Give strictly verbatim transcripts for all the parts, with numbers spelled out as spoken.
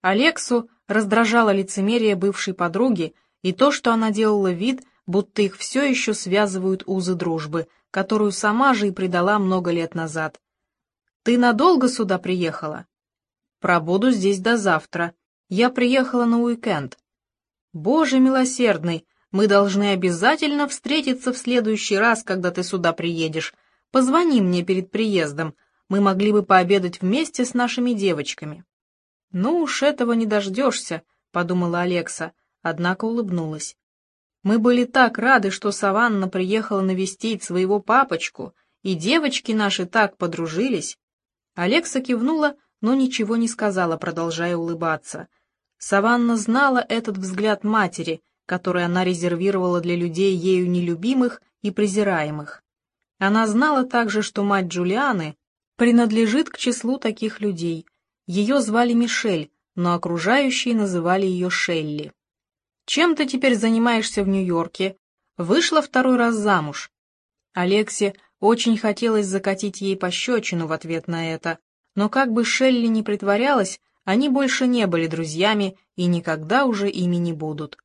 Алексу раздражало лицемерие бывшей подруги и то, что она делала вид, будто их все еще связывают узы дружбы, которую сама же и предала много лет назад. «Ты надолго сюда приехала?» «Пробуду здесь до завтра. Я приехала на уикенд». «Боже милосердный, мы должны обязательно встретиться в следующий раз, когда ты сюда приедешь. Позвони мне перед приездом, мы могли бы пообедать вместе с нашими девочками». «Ну уж этого не дождешься», — подумала Алекса, однако улыбнулась. «Мы были так рады, что Саванна приехала навестить своего папочку, и девочки наши так подружились». Алекса кивнула, но ничего не сказала, продолжая улыбаться. Саванна знала этот взгляд матери, который она резервировала для людей ею нелюбимых и презираемых. Она знала также, что мать Джулианы принадлежит к числу таких людей. Ее звали Мишель, но окружающие называли ее Шелли. «Чем ты теперь занимаешься в Нью-Йорке? Вышла второй раз замуж?» Алексе очень хотелось закатить ей пощечину в ответ на это, но как бы Шелли ни притворялась, они больше не были друзьями и никогда уже ими не будут.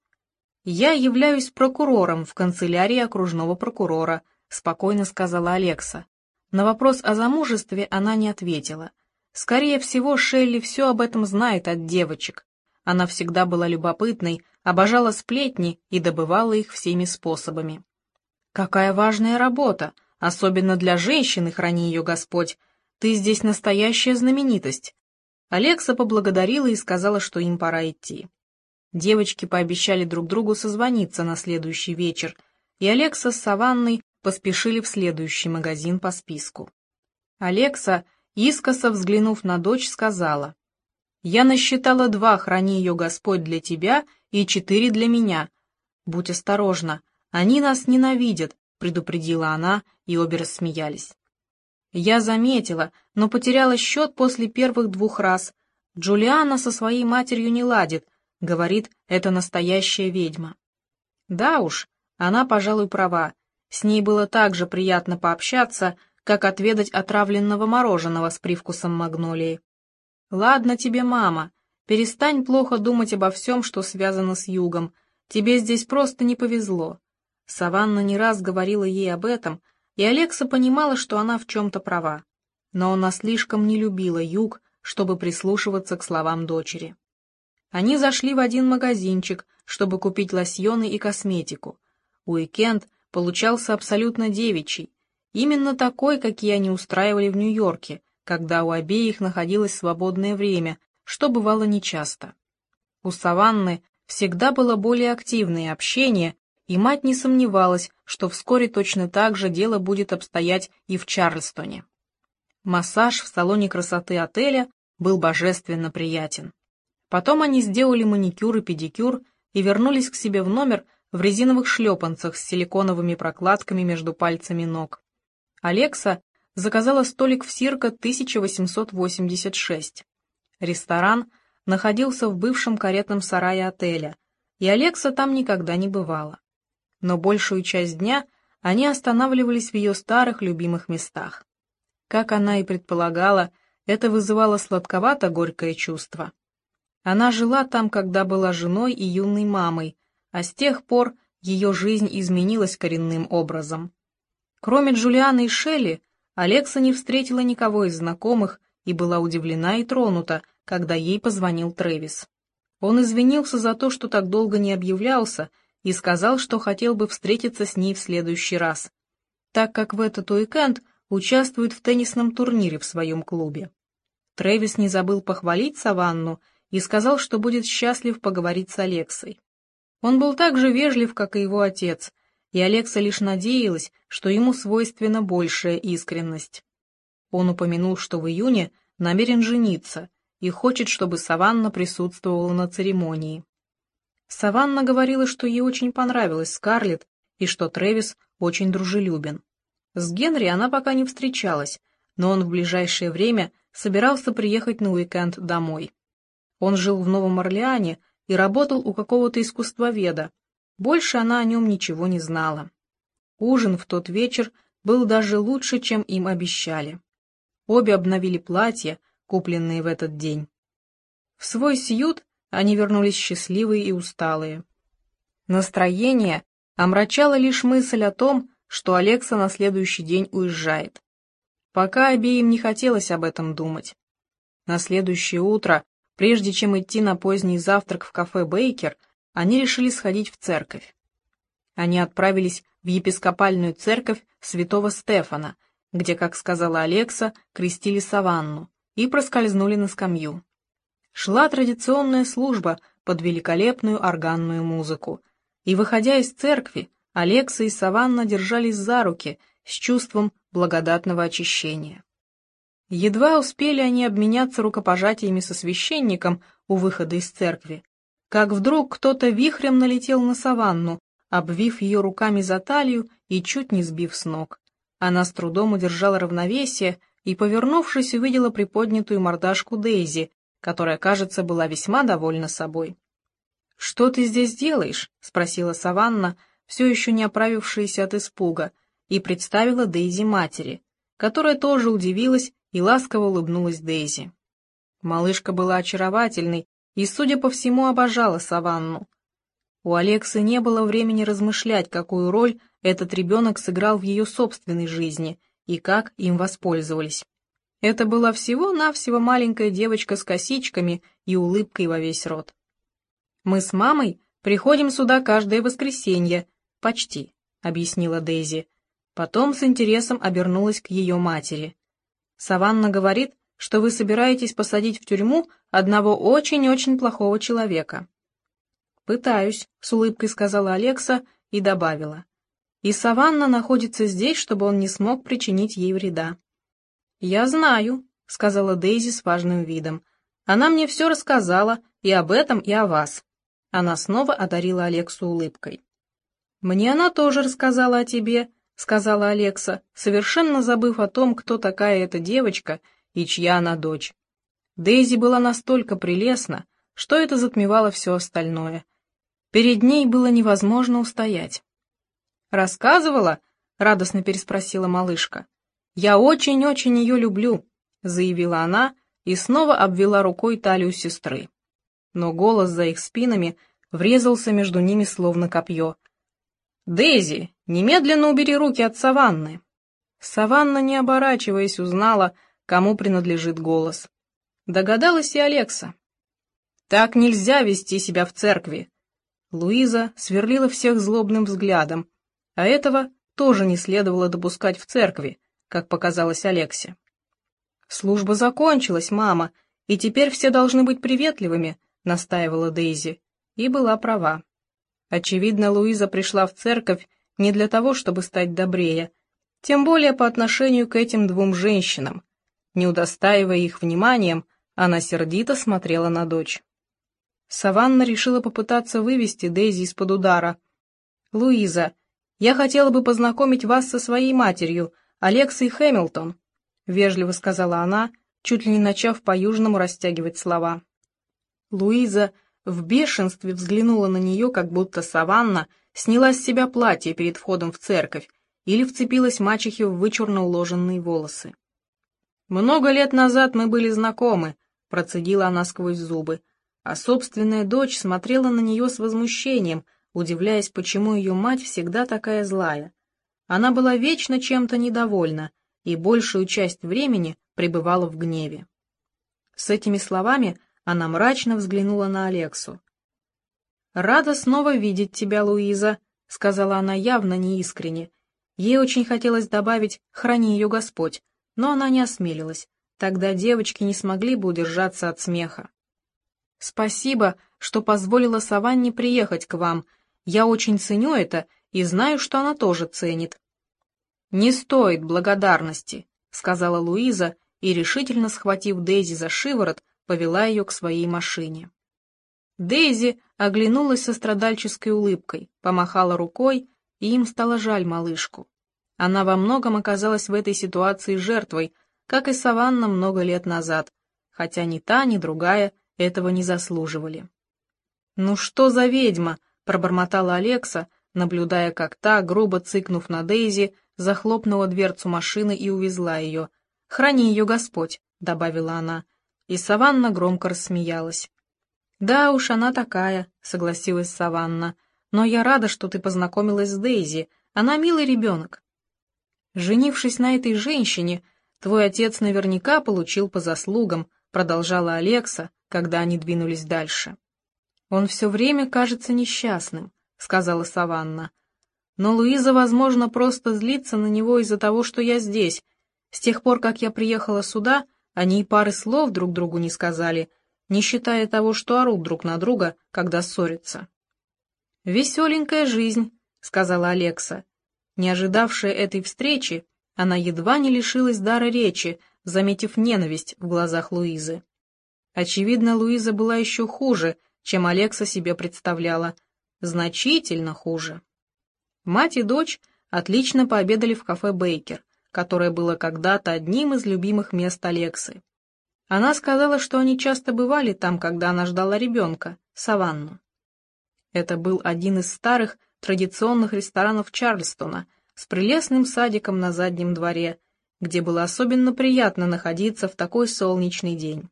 «Я являюсь прокурором в канцелярии окружного прокурора», — спокойно сказала Алекса. На вопрос о замужестве она не ответила. Скорее всего, Шелли все об этом знает от девочек. Она всегда была любопытной, обожала сплетни и добывала их всеми способами. «Какая важная работа, особенно для женщины, храни ее Господь. Ты здесь настоящая знаменитость». Алекса поблагодарила и сказала, что им пора идти. Девочки пообещали друг другу созвониться на следующий вечер, и Алекса с Саванной поспешили в следующий магазин по списку. Алекса, искоса взглянув на дочь, сказала: «Я насчитала два, храни ее Господь, для тебя и четыре для меня. Будь осторожна, они нас ненавидят», — предупредила она, и обе рассмеялись. «Я заметила, но потеряла счет после первых двух раз. Джулиана со своей матерью не ладит, говорит, это настоящая ведьма». Да уж, она, пожалуй, права. С ней было так же приятно пообщаться, как отведать отравленного мороженого с привкусом магнолии. «Ладно тебе, мама, перестань плохо думать обо всем, что связано с югом. Тебе здесь просто не повезло». Саванна не раз говорила ей об этом, и Алекса понимала, что она в чем-то права. Но она слишком не любила юг, чтобы прислушиваться к словам дочери. Они зашли в один магазинчик, чтобы купить лосьоны и косметику. Уикенд получался абсолютно девичий, именно такой, какие они устраивали в Нью-Йорке, когда у обеих находилось свободное время, что бывало нечасто. У Саванны всегда было более активное общение, и мать не сомневалась, что вскоре точно так же дело будет обстоять и в Чарльстоне. Массаж в салоне красоты отеля был божественно приятен. Потом они сделали маникюр и педикюр и вернулись к себе в номер в резиновых шлепанцах с силиконовыми прокладками между пальцами ног. Алекса заказала столик в Сирко тысяча восемьсот восемьдесят шесть. Ресторан находился в бывшем каретном сарае отеля, и Алекса там никогда не бывала. Но большую часть дня они останавливались в ее старых любимых местах. Как она и предполагала, это вызывало сладковато-горькое чувство. Она жила там, когда была женой и юной мамой, а с тех пор ее жизнь изменилась коренным образом. Кроме Джулианы и Шелли, Алекса не встретила никого из знакомых и была удивлена и тронута, когда ей позвонил Трэвис. Он извинился за то, что так долго не объявлялся, и сказал, что хотел бы встретиться с ней в следующий раз, так как в этот уикенд участвует в теннисном турнире в своем клубе. Трэвис не забыл похвалить Саванну и сказал, что будет счастлив поговорить с Алексой. Он был так же вежлив, как и его отец, и Алекса лишь надеялась, что ему свойственна большая искренность. Он упомянул, что в июне намерен жениться и хочет, чтобы Саванна присутствовала на церемонии. Саванна говорила, что ей очень понравилась Скарлетт и что Трэвис очень дружелюбен. С Генри она пока не встречалась, но он в ближайшее время собирался приехать на уикенд домой. Он жил в Новом Орлеане и работал у какого-то искусствоведа. Больше она о нем ничего не знала. Ужин в тот вечер был даже лучше, чем им обещали. Обе обновили платья, купленные в этот день. В свой сьют они вернулись счастливые и усталые. Настроение омрачало лишь мысль о том, что Алекса на следующий день уезжает. Пока обеим не хотелось об этом думать. На следующее утро, прежде чем идти на поздний завтрак в кафе «Бейкер», они решили сходить в церковь. Они отправились в епископальную церковь святого Стефана, где, как сказала Алекса, крестили Саванну, и проскользнули на скамью. Шла традиционная служба под великолепную органную музыку, и, выходя из церкви, Алекса и Саванна держались за руки с чувством благодатного очищения. Едва успели они обменяться рукопожатиями со священником у выхода из церкви, как вдруг кто-то вихрем налетел на Саванну, обвив ее руками за талию и чуть не сбив с ног. Она с трудом удержала равновесие и, повернувшись, увидела приподнятую мордашку Дейзи, которая, кажется, была весьма довольна собой. «Что ты здесь делаешь?» — спросила Саванна, все еще не оправившаяся от испуга, и представила Дейзи матери, которая тоже удивилась и ласково улыбнулась Дейзи. Малышка была очаровательной и, судя по всему, обожала Саванну. У Алексы не было времени размышлять, какую роль этот ребенок сыграл в ее собственной жизни и как им воспользовались. Это была всего-навсего маленькая девочка с косичками и улыбкой во весь рот. «Мы с мамой приходим сюда каждое воскресенье, почти», — объяснила Дейзи. Потом с интересом обернулась к ее матери. «Саванна говорит, что вы собираетесь посадить в тюрьму одного очень-очень плохого человека». «Пытаюсь», — с улыбкой сказала Алекса и добавила. «И Саванна находится здесь, чтобы он не смог причинить ей вреда». «Я знаю», — сказала Дейзи с важным видом. «Она мне все рассказала и об этом, и о вас». Она снова одарила Алексу улыбкой. «Мне она тоже рассказала о тебе», — сказала Алекса, совершенно забыв о том, кто такая эта девочка и чья она дочь. Дейзи была настолько прелестна, что это затмевало все остальное. Перед ней было невозможно устоять. «Рассказывала?» — радостно переспросила малышка. «Я очень-очень ее люблю», — заявила она и снова обвела рукой талию сестры. Но голос за их спинами врезался между ними словно копье. «Дейзи, немедленно убери руки от Саванны!» Саванна, не оборачиваясь, узнала, кому принадлежит голос. Догадалась и Алекса. «Так нельзя вести себя в церкви!» Луиза сверлила всех злобным взглядом, а этого тоже не следовало допускать в церкви, как показалось Алексе. «Служба закончилась, мама, и теперь все должны быть приветливыми», — настаивала Дейзи, и была права. Очевидно, Луиза пришла в церковь не для того, чтобы стать добрее, тем более по отношению к этим двум женщинам. Не удостаивая их вниманием, она сердито смотрела на дочь. Саванна решила попытаться вывести Дейзи из-под удара. «Луиза, я хотела бы познакомить вас со своей матерью, Алексой Хэмилтон», — вежливо сказала она, чуть ли не начав по-южному растягивать слова. Луиза в бешенстве взглянула на нее, как будто Саванна сняла с себя платье перед входом в церковь или вцепилась мачехе в вычурно уложенные волосы. «Много лет назад мы были знакомы», — процедила она сквозь зубы, а собственная дочь смотрела на нее с возмущением, удивляясь, почему ее мать всегда такая злая. Она была вечно чем-то недовольна и большую часть времени пребывала в гневе. С этими словами она мрачно взглянула на Алексу. «Рада снова видеть тебя, Луиза», — сказала она явно неискренне. Ей очень хотелось добавить «храни ее Господь», но она не осмелилась, тогда девочки не смогли бы удержаться от смеха. «Спасибо, что позволила Саванне приехать к вам. Я очень ценю это и знаю, что она тоже ценит». «Не стоит благодарности», — сказала Луиза и, решительно схватив Дейзи за шиворот, повела ее к своей машине. Дейзи оглянулась со страдальческой улыбкой, помахала рукой, и им стало жаль малышку. Она во многом оказалась в этой ситуации жертвой, как и Саванна много лет назад, хотя ни та, ни другая этого не заслуживали. «Ну что за ведьма?» — пробормотала Алекса, наблюдая, как та, грубо цыкнув на Дейзи, захлопнула дверцу машины и увезла ее. «Храни ее Господь», — добавила она, и Саванна громко рассмеялась. «Да уж, она такая», — согласилась Саванна. «Но я рада, что ты познакомилась с Дейзи. Она милый ребенок». «Женившись на этой женщине, твой отец наверняка получил по заслугам», — продолжала Алекса, когда они двинулись дальше. «Он все время кажется несчастным», — сказала Саванна. «Но Луиза, возможно, просто злится на него из-за того, что я здесь. С тех пор, как я приехала сюда, они и пары слов друг другу не сказали, не считая того, что орут друг на друга, когда ссорятся». «Веселенькая жизнь», — сказала Алекса. Не ожидавшая этой встречи, она едва не лишилась дара речи, заметив ненависть в глазах Луизы. Очевидно, Луиза была еще хуже, чем Алекса себе представляла, значительно хуже. Мать и дочь отлично пообедали в кафе «Бейкер», которое было когда-то одним из любимых мест Алексы. Она сказала, что они часто бывали там, когда она ждала ребенка, Саванну. Это был один из старых традиционных ресторанов Чарльстона с прелестным садиком на заднем дворе, где было особенно приятно находиться в такой солнечный день.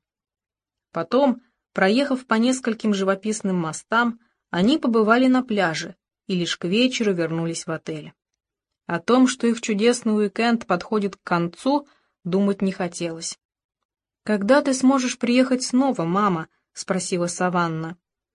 Потом, проехав по нескольким живописным мостам, они побывали на пляже и лишь к вечеру вернулись в отель. О том, что их чудесный уикенд подходит к концу, думать не хотелось. «Когда ты сможешь приехать снова, мама?» — спросила Саванна.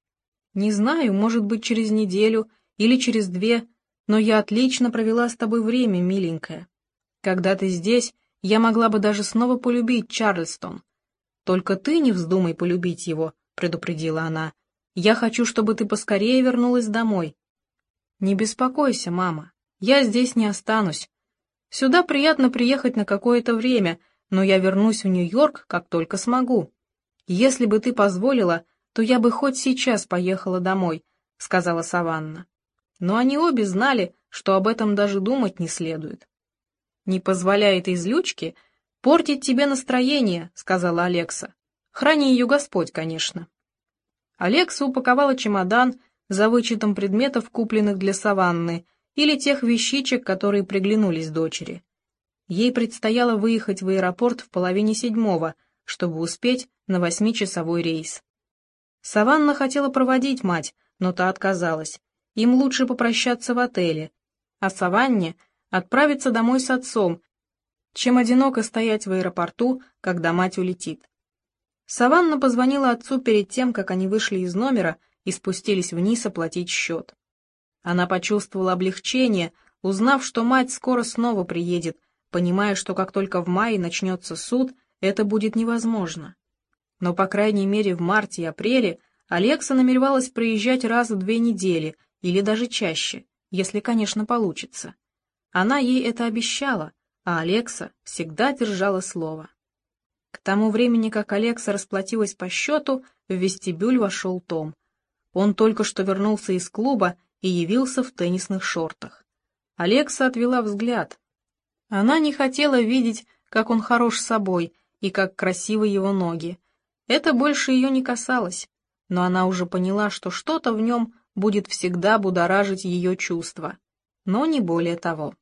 «Не знаю, может быть, через неделю или через две, но я отлично провела с тобой время, миленькая. Когда ты здесь, я могла бы даже снова полюбить Чарльстон. Только ты не вздумай полюбить его», — предупредила она. «Я хочу, чтобы ты поскорее вернулась домой». «Не беспокойся, мама, я здесь не останусь. Сюда приятно приехать на какое-то время, но я вернусь в Нью-Йорк, как только смогу. Если бы ты позволила, то я бы хоть сейчас поехала домой», — сказала Саванна. Но они обе знали, что об этом даже думать не следует. «Не позволяй этой злючке портить тебе настроение», — сказала Алекса. «Храни ее Господь, конечно». Алекса упаковала чемодан за вычетом предметов, купленных для Саванны, или тех вещичек, которые приглянулись дочери. Ей предстояло выехать в аэропорт в половине седьмого, чтобы успеть на восьмичасовой рейс. Саванна хотела проводить мать, но та отказалась. Им лучше попрощаться в отеле, а Саванне отправиться домой с отцом, чем одиноко стоять в аэропорту, когда мать улетит. Саванна позвонила отцу перед тем, как они вышли из номера и спустились вниз оплатить счет. Она почувствовала облегчение, узнав, что мать скоро снова приедет, понимая, что как только в мае начнется суд, это будет невозможно. Но, по крайней мере, в марте и апреле Алекса намеревалась приезжать раз в две недели или даже чаще, если, конечно, получится. Она ей это обещала, а Алекса всегда держала слово. К тому времени, как Алекса расплатилась по счету, в вестибюль вошел Том. Он только что вернулся из клуба и явился в теннисных шортах. Алекса отвела взгляд. Она не хотела видеть, как он хорош собой и как красивы его ноги. Это больше ее не касалось, но она уже поняла, что что-то в нем будет всегда будоражить ее чувства, но не более того.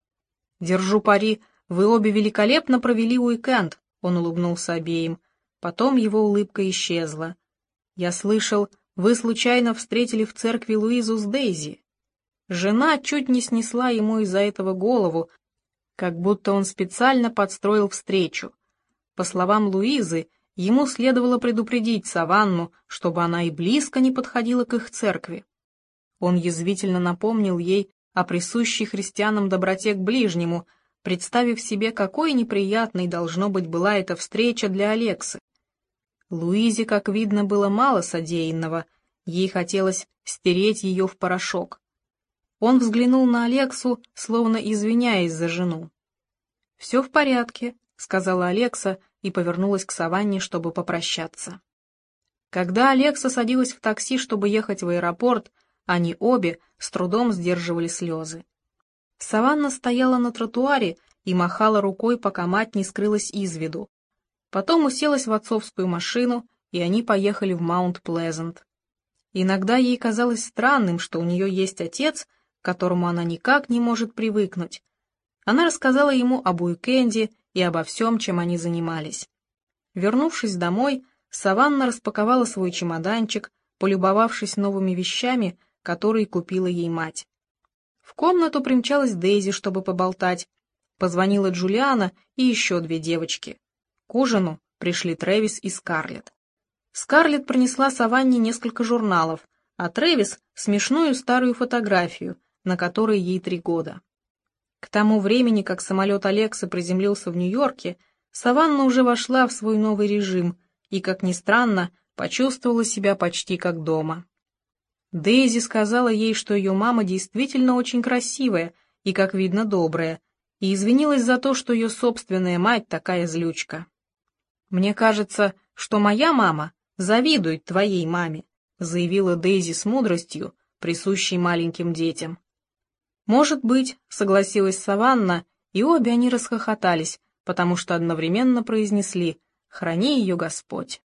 «Держу пари, вы обе великолепно провели уикенд», — он улыбнулся обеим. Потом его улыбка исчезла. «Я слышал, вы случайно встретили в церкви Луизу с Дейзи». Жена чуть не снесла ему из-за этого голову, как будто он специально подстроил встречу. По словам Луизы, ему следовало предупредить Саванну, чтобы она и близко не подходила к их церкви. Он язвительно напомнил ей о присущей христианам доброте к ближнему, представив себе, какой неприятной, должно быть, была эта встреча для Алексы. Луизе, как видно, было мало содеянного, ей хотелось стереть ее в порошок. Он взглянул на Алексу, словно извиняясь за жену. «Все в порядке», — сказала Алекса и повернулась к Саванне, чтобы попрощаться. Когда Алекса садилась в такси, чтобы ехать в аэропорт, они обе с трудом сдерживали слезы. Саванна стояла на тротуаре и махала рукой, пока мать не скрылась из виду. Потом уселась в отцовскую машину, и они поехали в Маунт-Плезант. Иногда ей казалось странным, что у нее есть отец, к которому она никак не может привыкнуть. Она рассказала ему об уикенде и обо всем, чем они занимались. Вернувшись домой, Саванна распаковала свой чемоданчик, полюбовавшись новыми вещами, которые купила ей мать. В комнату примчалась Дейзи, чтобы поболтать. Позвонила Джулиана и еще две девочки. К ужину пришли Трэвис и Скарлетт. Скарлетт принесла Саванне несколько журналов, а Трэвис — смешную старую фотографию, на которой ей три года. К тому времени, как самолет Алекса приземлился в Нью-Йорке, Саванна уже вошла в свой новый режим и, как ни странно, почувствовала себя почти как дома. Дейзи сказала ей, что ее мама действительно очень красивая и, как видно, добрая, и извинилась за то, что ее собственная мать такая злючка. «Мне кажется, что моя мама завидует твоей маме», заявила Дейзи с мудростью, присущей маленьким детям. «Может быть», — согласилась Саванна, и обе они расхохотались, потому что одновременно произнесли «Храни ее Господь».